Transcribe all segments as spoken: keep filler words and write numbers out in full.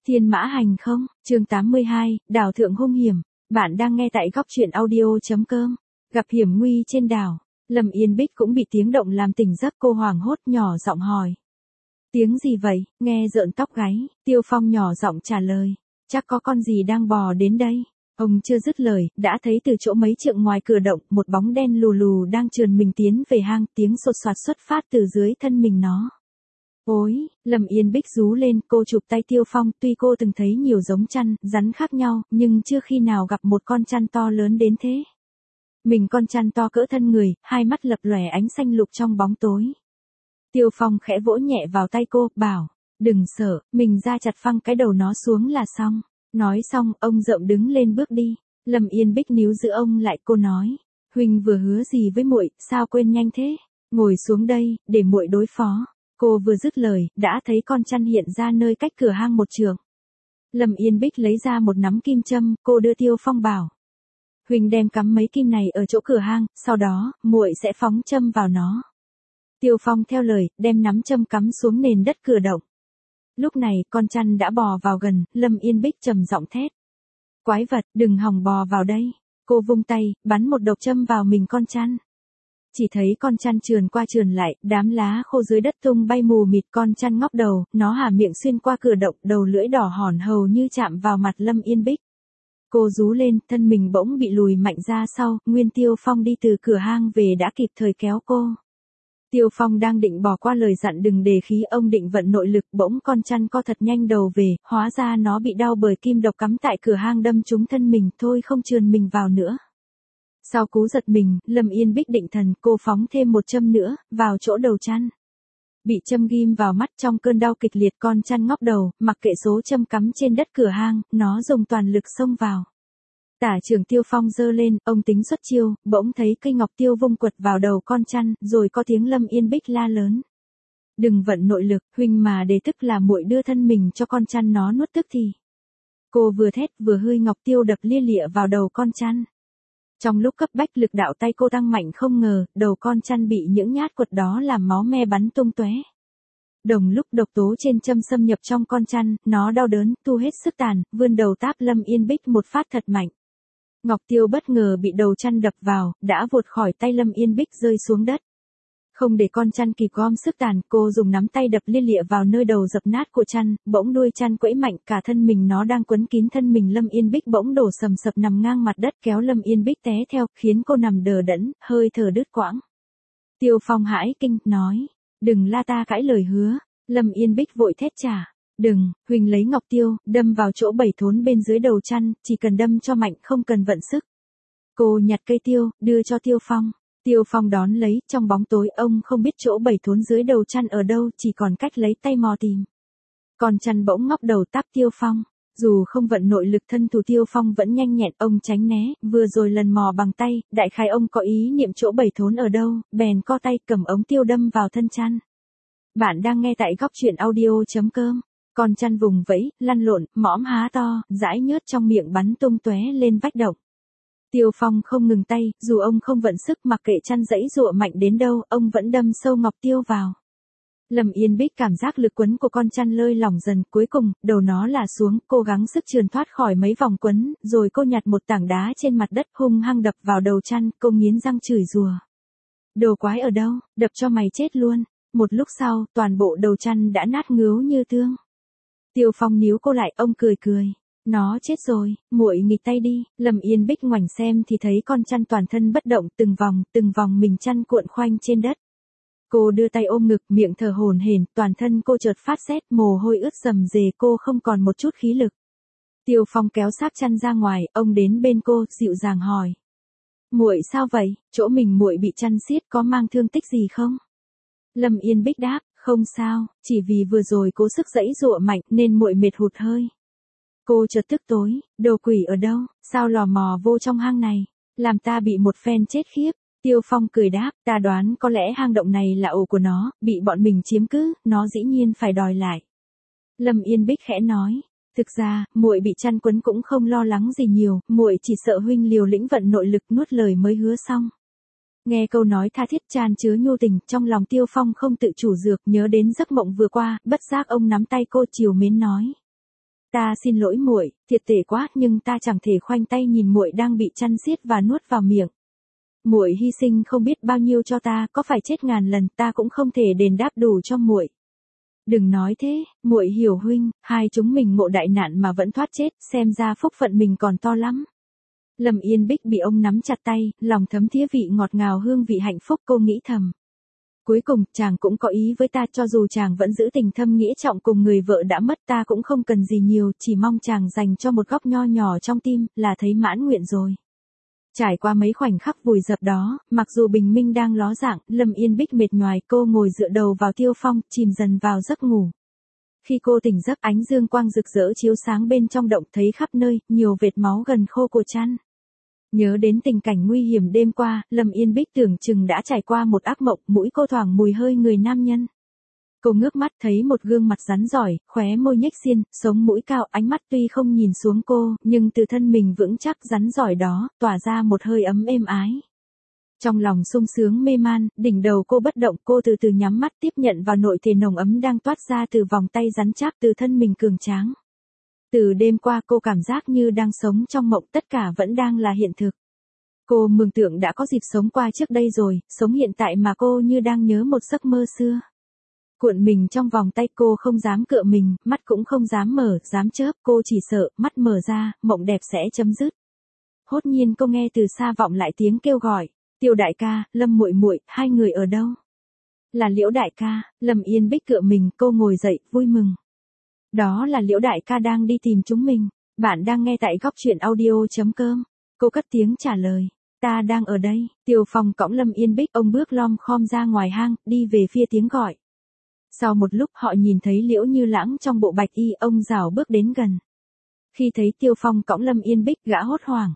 Thiên mã hành không, chương tám mươi hai, đảo thượng hung hiểm. Bạn đang nghe tại góc truyện audio.com. Gặp hiểm nguy trên đảo. Lâm Yên Bích cũng bị tiếng động làm tỉnh giấc, cô hoảng hốt nhỏ giọng hỏi. Tiếng gì vậy, nghe rợn tóc gáy. Tiêu Phong nhỏ giọng trả lời. Chắc có con gì đang bò đến đây. Ông chưa dứt lời, đã thấy từ chỗ mấy trượng ngoài cửa động, một bóng đen lù lù đang trườn mình tiến về hang, tiếng sột soạt xuất phát từ dưới thân mình nó. Ôi, Lâm Yên Bích rú lên, cô chụp tay Tiêu Phong, tuy cô từng thấy nhiều giống chăn, rắn khác nhau, nhưng chưa khi nào gặp một con chăn to lớn đến thế. Mình con chăn to cỡ thân người, hai mắt lập lòe ánh xanh lục trong bóng tối. Tiêu Phong khẽ vỗ nhẹ vào tay cô, bảo, đừng sợ, mình ra chặt phăng cái đầu nó xuống là xong. Nói xong, ông rộng đứng lên bước đi. Lâm Yên Bích níu giữ ông lại, cô nói, huynh vừa hứa gì với muội, sao quên nhanh thế? Ngồi xuống đây, để muội đối phó. Cô vừa dứt lời, đã thấy con chăn hiện ra nơi cách cửa hang một trượng. Lâm Yên Bích lấy ra một nắm kim châm, cô đưa Tiêu Phong bảo. Huynh đem cắm mấy kim này ở chỗ cửa hang, sau đó, muội sẽ phóng châm vào nó. Tiêu Phong theo lời, đem nắm châm cắm xuống nền đất cửa động. Lúc này, con chăn đã bò vào gần, Lâm Yên Bích trầm giọng thét. Quái vật, đừng hòng bò vào đây. Cô vung tay, bắn một độc châm vào mình con chăn. Chỉ thấy con chăn trườn qua trườn lại, đám lá khô dưới đất tung bay mù mịt, con chăn ngóc đầu, nó há miệng xuyên qua cửa động, đầu lưỡi đỏ hòn hầu như chạm vào mặt Lâm Yên Bích. Cô rú lên, thân mình bỗng bị lùi mạnh ra sau, Nguyên Tiêu Phong đi từ cửa hang về đã kịp thời kéo cô. Tiêu Phong đang định bỏ qua lời dặn đừng đề khí, ông định vận nội lực, bỗng con chăn co thật nhanh đầu về, hóa ra nó bị đau bởi kim độc cắm tại cửa hang đâm trúng thân mình, thôi không trườn mình vào nữa. Sau cú giật mình, Lâm Yên Bích định thần, cô phóng thêm một châm nữa, vào chỗ đầu chăn. Bị châm ghim vào mắt, trong cơn đau kịch liệt, con chăn ngóc đầu, mặc kệ số châm cắm trên đất cửa hang, nó dùng toàn lực xông vào. Tả trưởng Tiêu Phong giơ lên, ông tính xuất chiêu, bỗng thấy cây ngọc tiêu vung quật vào đầu con chăn, rồi có tiếng Lâm Yên Bích la lớn. Đừng vận nội lực, huynh mà để tức là muội đưa thân mình cho con chăn nó nuốt tức thì. Cô vừa thét vừa hơi ngọc tiêu đập lia lịa vào đầu con chăn. Trong lúc cấp bách, lực đạo tay cô tăng mạnh không ngờ, đầu con chăn bị những nhát quật đó làm máu me bắn tung tóe. Đồng lúc độc tố trên châm xâm nhập trong con chăn, nó đau đớn, tu hết sức tàn, vươn đầu táp Lâm Yên Bích một phát thật mạnh. Ngọc tiêu bất ngờ bị đầu chăn đập vào, đã vụt khỏi tay Lâm Yên Bích rơi xuống đất. Không để con chăn kịp gom sức tàn, cô dùng nắm tay đập lia lịa vào nơi đầu dập nát của chăn, bỗng đuôi chăn quẫy mạnh, cả thân mình nó đang quấn kín thân mình Lâm Yên Bích bỗng đổ sầm sập nằm ngang mặt đất, kéo Lâm Yên Bích té theo, khiến cô nằm đờ đẫn, hơi thở đứt quãng. Tiêu Phong hãi kinh, nói, đừng la ta cãi lời hứa. Lâm Yên Bích vội thét trả, đừng, huỳnh lấy ngọc tiêu, đâm vào chỗ bảy thốn bên dưới đầu chăn, chỉ cần đâm cho mạnh, không cần vận sức. Cô nhặt cây tiêu, đưa cho Tiêu Phong. Tiêu Phong đón lấy, trong bóng tối ông không biết chỗ bảy thốn dưới đầu chăn ở đâu, chỉ còn cách lấy tay mò tìm. Con chăn bỗng ngóc đầu táp Tiêu Phong. Dù không vận nội lực, thân thủ Tiêu Phong vẫn nhanh nhẹn, ông tránh né, vừa rồi lần mò bằng tay, đại khái ông có ý niệm chỗ bảy thốn ở đâu, bèn co tay cầm ống tiêu đâm vào thân chăn. Bạn đang nghe tại góc truyện audio.com. Con chăn vùng vẫy, lăn lộn, mõm há to, dãi nhớt trong miệng bắn tung tóe lên vách động. Tiêu Phong không ngừng tay, dù ông không vận sức, mặc kệ chăn dãy dụa mạnh đến đâu, ông vẫn đâm sâu ngọc tiêu vào. Lâm Yên Bích cảm giác lực quấn của con chăn lơi lỏng dần, cuối cùng, đầu nó là xuống, cô gắng sức trườn thoát khỏi mấy vòng quấn, rồi cô nhặt một tảng đá trên mặt đất hung hăng đập vào đầu chăn, cô nghiến răng chửi rủa. Đồ quái ở đâu, đập cho mày chết luôn. Một lúc sau, toàn bộ đầu chăn đã nát ngứu như tương. Tiêu Phong níu cô lại, ông cười cười. Nó chết rồi, muội nghịch tay đi. Lâm Yên Bích ngoảnh xem thì thấy con chăn toàn thân bất động, từng vòng, từng vòng mình chăn cuộn khoanh trên đất. Cô đưa tay ôm ngực, miệng thở hổn hển, toàn thân cô chợt phát rét, mồ hôi ướt rầm rề, cô không còn một chút khí lực. Tiêu Phong kéo xác chăn ra ngoài, ông đến bên cô, dịu dàng hỏi. Muội sao vậy, chỗ mình muội bị chăn siết có mang thương tích gì không? Lâm Yên Bích đáp, không sao, chỉ vì vừa rồi cố sức giãy giụa mạnh nên muội mệt hụt hơi. Cô chợt tức tối, đồ quỷ ở đâu, sao lò mò vô trong hang này, làm ta bị một phen chết khiếp. Tiêu Phong cười đáp, ta đoán có lẽ hang động này là ổ của nó, bị bọn mình chiếm cứ, nó dĩ nhiên phải đòi lại. Lâm Yên Bích khẽ nói, thực ra, muội bị chăn quấn cũng không lo lắng gì nhiều, muội chỉ sợ huynh liều lĩnh vận nội lực, nuốt lời mới hứa xong. Nghe câu nói tha thiết tràn chứa nhu tình, trong lòng Tiêu Phong không tự chủ dược, nhớ đến giấc mộng vừa qua, bất giác ông nắm tay cô trìu mến nói. Ta xin lỗi muội, thiệt tệ quá, nhưng ta chẳng thể khoanh tay nhìn muội đang bị chăn xiết và nuốt vào miệng. Muội hy sinh không biết bao nhiêu cho ta, có phải chết ngàn lần ta cũng không thể đền đáp đủ cho muội. Đừng nói thế, muội hiểu huynh, hai chúng mình ngộ đại nạn mà vẫn thoát chết, xem ra phúc phận mình còn to lắm. Lâm Yên Bích bị ông nắm chặt tay, lòng thấm thía vị ngọt ngào hương vị hạnh phúc, cô nghĩ thầm. Cuối cùng, chàng cũng có ý với ta, cho dù chàng vẫn giữ tình thâm nghĩa trọng cùng người vợ đã mất, ta cũng không cần gì nhiều, chỉ mong chàng dành cho một góc nho nhỏ trong tim, là thấy mãn nguyện rồi. Trải qua mấy khoảnh khắc vùi dập đó, mặc dù bình minh đang ló dạng, Lâm Yên Bích mệt nhoài, cô ngồi dựa đầu vào Tiêu Phong, chìm dần vào giấc ngủ. Khi cô tỉnh giấc, ánh dương quang rực rỡ chiếu sáng bên trong động, thấy khắp nơi, nhiều vệt máu gần khô của chăn. Nhớ đến tình cảnh nguy hiểm đêm qua, Lâm Yên Bích tưởng chừng đã trải qua một ác mộng, mũi cô thoảng mùi hơi người nam nhân. Cô ngước mắt thấy một gương mặt rắn giỏi, khóe môi nhếch xiên, sống mũi cao, ánh mắt tuy không nhìn xuống cô, nhưng từ thân mình vững chắc rắn giỏi đó, tỏa ra một hơi ấm êm ái. Trong lòng sung sướng mê man, đỉnh đầu cô bất động, cô từ từ nhắm mắt tiếp nhận vào nội thể nồng ấm đang toát ra từ vòng tay rắn chắc, từ thân mình cường tráng. Từ đêm qua cô cảm giác như đang sống trong mộng, tất cả vẫn đang là hiện thực. Cô mường tượng đã có dịp sống qua trước đây rồi, sống hiện tại mà cô như đang nhớ một giấc mơ xưa. Cuộn mình trong vòng tay, cô không dám cựa mình, mắt cũng không dám mở, dám chớp, cô chỉ sợ, mắt mở ra, mộng đẹp sẽ chấm dứt. Hốt nhiên cô nghe từ xa vọng lại tiếng kêu gọi, Tiêu đại ca, Lâm muội muội, hai người ở đâu? Là Liễu đại ca. Lâm Yên Bích cựa mình, cô ngồi dậy, vui mừng. Đó là Liễu đại ca đang đi tìm chúng mình. Bạn đang nghe tại góc truyện audio.com. Cô cất tiếng trả lời. Ta đang ở đây. Tiêu Phong cõng Lâm Yên Bích, ông bước lom khom ra ngoài hang, đi về phía tiếng gọi. Sau một lúc họ nhìn thấy Liễu Như Lãng trong bộ bạch y, ông rảo bước đến gần. Khi thấy Tiêu Phong cõng Lâm Yên Bích, gã hốt hoảng.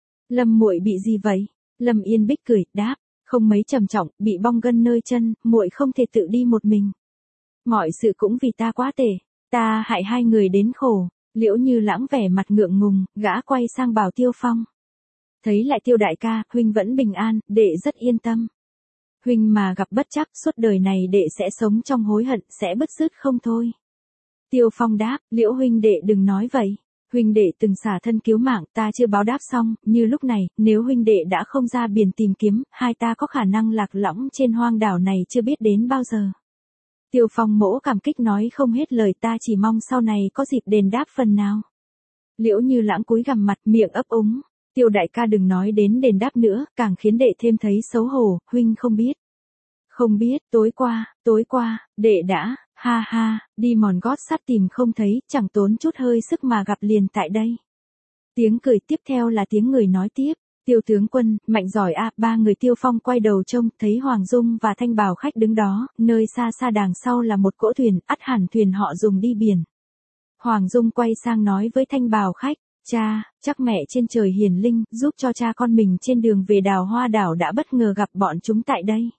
Lâm muội bị gì vậy? Lâm Yên Bích cười, đáp, không mấy trầm trọng, bị bong gân nơi chân, muội không thể tự đi một mình. Mọi sự cũng vì ta quá tệ, ta hại hai người đến khổ. Liễu Như Lãng vẻ mặt ngượng ngùng, gã quay sang bảo Tiêu Phong. Thấy lại Tiêu đại ca, huynh vẫn bình an, đệ rất yên tâm. Huynh mà gặp bất trắc, suốt đời này đệ sẽ sống trong hối hận, sẽ bứt rứt không thôi. Tiêu Phong đáp, Liễu huynh đệ đừng nói vậy. Huynh đệ từng xả thân cứu mạng, ta chưa báo đáp xong, như lúc này, nếu huynh đệ đã không ra biển tìm kiếm, hai ta có khả năng lạc lõng trên hoang đảo này chưa biết đến bao giờ. Tiêu Phong mỗ cảm kích nói không hết lời, ta chỉ mong sau này có dịp đền đáp phần nào. Liễu Như Lãng cúi gằm mặt, miệng ấp úng. Tiêu đại ca đừng nói đến đền đáp nữa, càng khiến đệ thêm thấy xấu hổ, huynh không biết. Không biết, tối qua, tối qua, đệ đã, ha ha, đi mòn gót sắt tìm không thấy, chẳng tốn chút hơi sức mà gặp liền tại đây. Tiếng cười tiếp theo là tiếng người nói tiếp, Tiêu tướng quân, mạnh giỏi a. Ba người Tiêu Phong quay đầu trông, thấy Hoàng Dung và Thanh Bào Khách đứng đó, nơi xa xa đằng sau là một cỗ thuyền, ắt hẳn thuyền họ dùng đi biển. Hoàng Dung quay sang nói với Thanh Bào Khách, cha, chắc mẹ trên trời hiền linh, giúp cho cha con mình trên đường về đào hoa đảo đã bất ngờ gặp bọn chúng tại đây.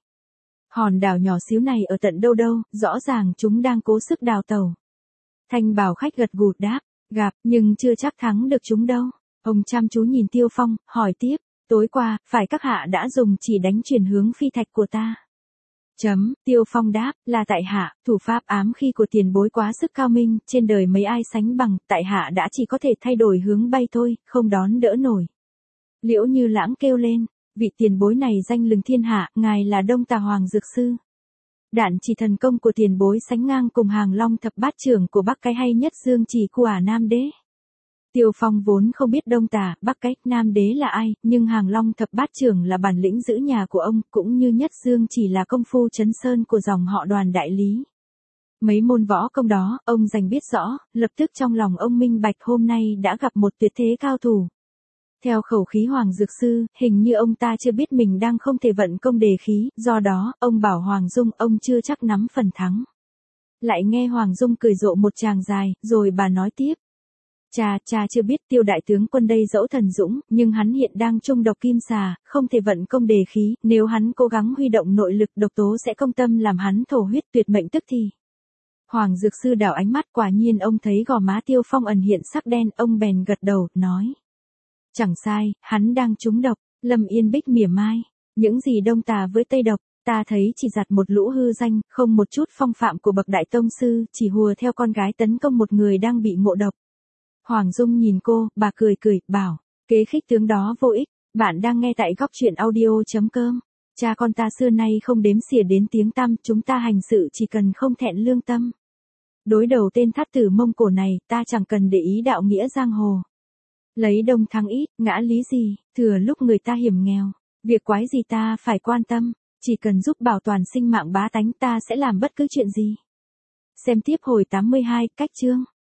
Hòn đảo nhỏ xíu này ở tận đâu đâu, rõ ràng chúng đang cố sức đào tàu. Thanh Bào Khách gật gù đáp, gặp, nhưng chưa chắc thắng được chúng đâu. Ông chăm chú nhìn Tiêu Phong, hỏi tiếp, tối qua, phải các hạ đã dùng chỉ đánh chuyển hướng phi thạch của ta? Chấm, Tiêu Phong đáp, là tại hạ, thủ pháp ám khí của tiền bối quá sức cao minh, trên đời mấy ai sánh bằng, tại hạ đã chỉ có thể thay đổi hướng bay thôi, không đón đỡ nổi. Liễu Như Lãng kêu lên, vị tiền bối này danh lừng thiên hạ, ngài là Đông Tà Hoàng Dược Sư. Đạn chỉ thần công của tiền bối sánh ngang cùng Hàng Long thập bát trưởng của Bắc Cái hay nhất Dương Chỉ của ả Nam Đế. Tiêu Phong vốn không biết Đông Tà, Bắc Cái, Nam Đế là ai, nhưng Hàng Long thập bát trưởng là bản lĩnh giữ nhà của ông, cũng như Nhất Dương Chỉ là công phu trấn sơn của dòng họ Đoàn đại lý. Mấy môn võ công đó, ông dành biết rõ, lập tức trong lòng ông minh bạch hôm nay đã gặp một tuyệt thế cao thủ. Theo khẩu khí Hoàng Dược Sư, hình như ông ta chưa biết mình đang không thể vận công đề khí, do đó, ông bảo Hoàng Dung ông chưa chắc nắm phần thắng. Lại nghe Hoàng Dung cười rộ một tràng dài, rồi bà nói tiếp. Cha, cha chưa biết Tiêu đại tướng quân đây dẫu thần dũng, nhưng hắn hiện đang trung độc kim xà, không thể vận công đề khí, nếu hắn cố gắng huy động nội lực độc tố sẽ công tâm làm hắn thổ huyết tuyệt mệnh tức thì. Hoàng Dược Sư đảo ánh mắt, quả nhiên ông thấy gò má Tiêu Phong ẩn hiện sắc đen, ông bèn gật đầu, nói. Chẳng sai, hắn đang trúng độc. Lâm Yên Bích mỉa mai, những gì Đông Tà với Tây độc, ta thấy chỉ giặt một lũ hư danh, không một chút phong phạm của bậc đại tông sư, chỉ hùa theo con gái tấn công một người đang bị ngộ độc. Hoàng Dung nhìn cô, bà cười cười, bảo, kế khích tướng đó vô ích, bạn đang nghe tại góc truyện audio.com. Cha con ta xưa nay không đếm xỉa đến tiếng tăm, chúng ta hành sự chỉ cần không thẹn lương tâm. Đối đầu tên thắt tử Mông Cổ này, ta chẳng cần để ý đạo nghĩa giang hồ. Lấy đông thắng ít, ngã lý gì, thừa lúc người ta hiểm nghèo, việc quái gì ta phải quan tâm, chỉ cần giúp bảo toàn sinh mạng bá tánh ta sẽ làm bất cứ chuyện gì. Xem tiếp hồi tám mươi hai, cách chương.